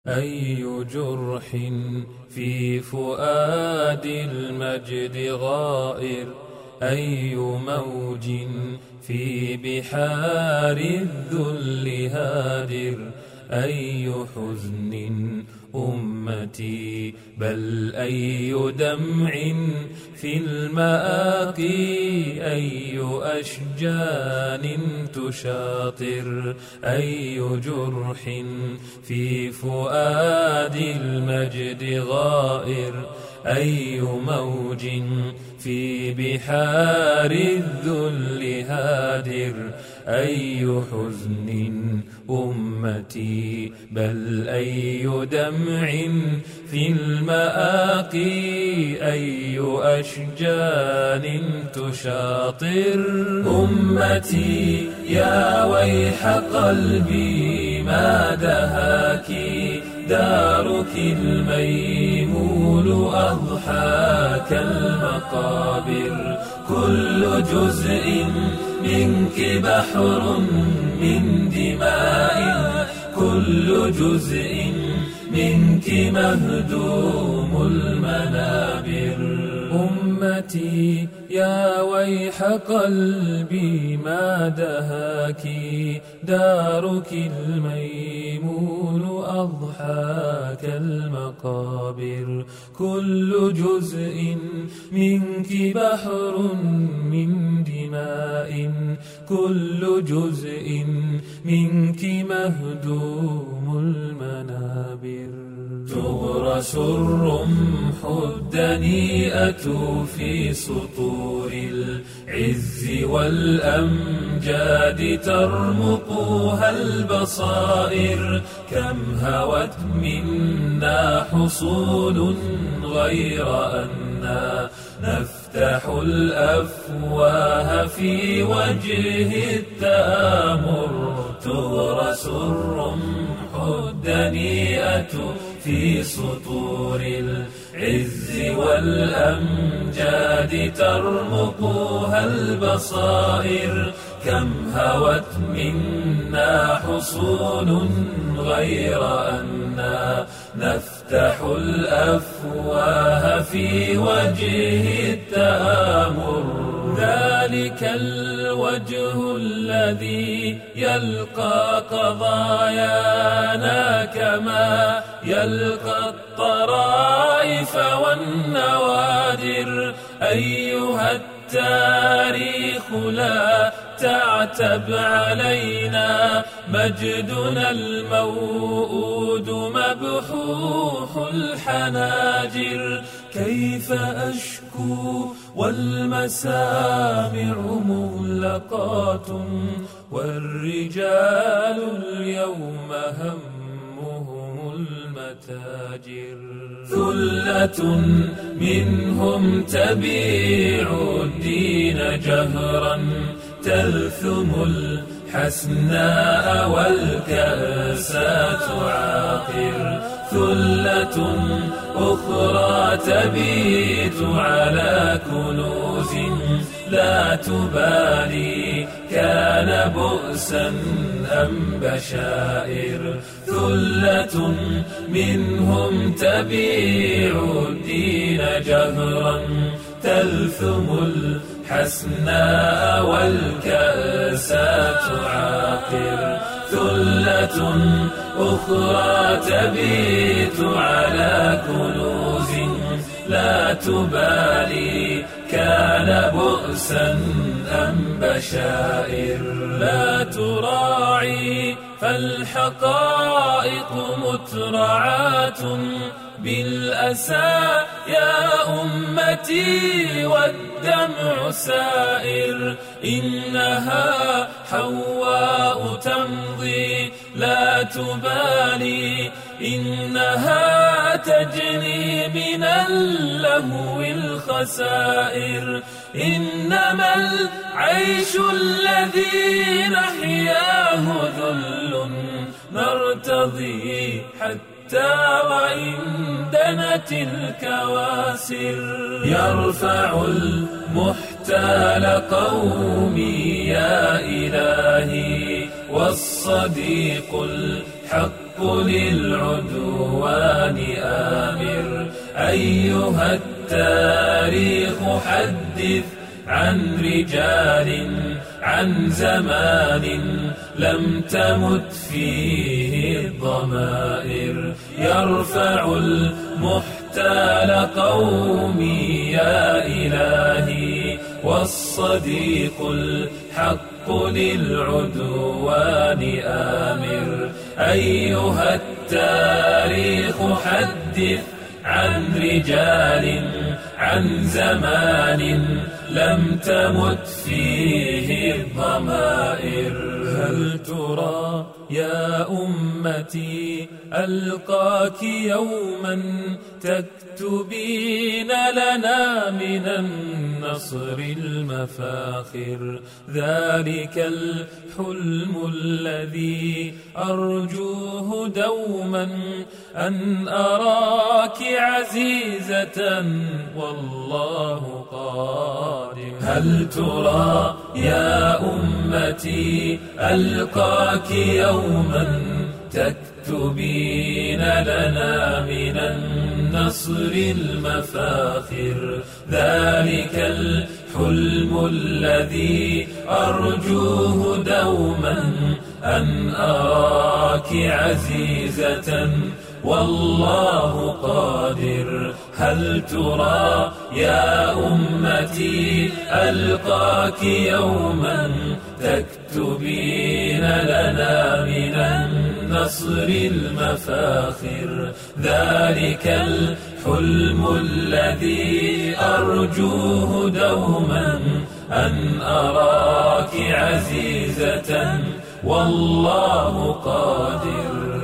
أي جرح في فؤاد المجد غائر، أي موج في بحار الذل هادر، أي حزن أمتي بل أي دمع في المآقي، أي أشجان تشاطر، أي جرح في فؤاد المجد غائر، أي موج في بحار الذل هادر، أي حزن أمتي بل أي دمع في المآقي، أي أشجان تشاطر. أمتي يا ويح قلبي ما دهاك، دارك الميمون أضحى كالمقابر، كل جزء منك بحر من دماء، كل جزء منك مهدوم المنابر. أمتي يا ويح قلبي ما دهاك، دارك الميمون أضحى كالمقابر، كل جزء منك بحر من دماء، كل جزء منك مهدوم المنابر. تغرس الرمح الدنيئة في سطور العز والأمجاد، ترمقها البصائر، كم هوت منا حصول غير أننا نفتح الأفواه في وجه التآمر. تغرس الرمح الدنيئة في سطور العز والأمجاد، ترمقها البصائر، كم هوت منا حصول غير أننا نفتح الأفواه في وجه التآمر. ذلك الوجه الذي يلقى قضايانا كما يلقى الطرائف والنوادر. أيها التاريخ لا تعتب علينا، مجدنا الموؤود مبحوح الحناجر. كيف أشكو والمسامع مغلقات، والرجال اليوم همهم المتاجر. ثلة منهم تبيع الدين جهرا، تلثم الحسناء والكأسات تعاقر. ثلة أخرى تبيت على كنوز لا تبالي، كان بؤسا أم بشائر. ثلة منهم تبيع الدين جهرا، تلثم الحسناء والكأسات تعاقر. ثلة أخرى تبيت على كنوز لا تبالي، كان بؤسا أم بشائر. لا تراعي فالحقائق مترعات بالأسى يا أمتي، والدمع سائر. إنها حواء تمضي لا تبالي، إنها تجني من اللهو الخسائر. إنما العيش الذي نحياه ذل، نرتضي حتى وإن دنت الكواسر. يرفع المحتال قومي يا إلهي، والصديق الحق للعدوان آمر. أيها التاريخ حدث عن رجال، عن زمان لم تمت فيه الضمائر. يرفع المحتال قومي يا إلهي، والصديق الحق للعدوان آمر. أيها التاريخ حدث عن رجال، عن زمان لم تمت فيه الضمائر. هل ترى يا أمتي ألقاك يوما تكتبين لنا من النصر المفاخر؟ ذلك الحلم الذي أرجوه دوما، أن أراك عزيزة والله قادر. هل ترى يا أمتي ألقاك يوما تكتبين لنا من النصر المفاخر؟ ذلك الحلم الذي أرجوه دوما، أن أراك عزيزة والله قادر. هل ترى يا أمتي ألقاك يوما تكتبين لنا من النصر المفاخر؟ ذلك الحلم الذي أرجوه دوما، أن أراك عزيزة والله قادر.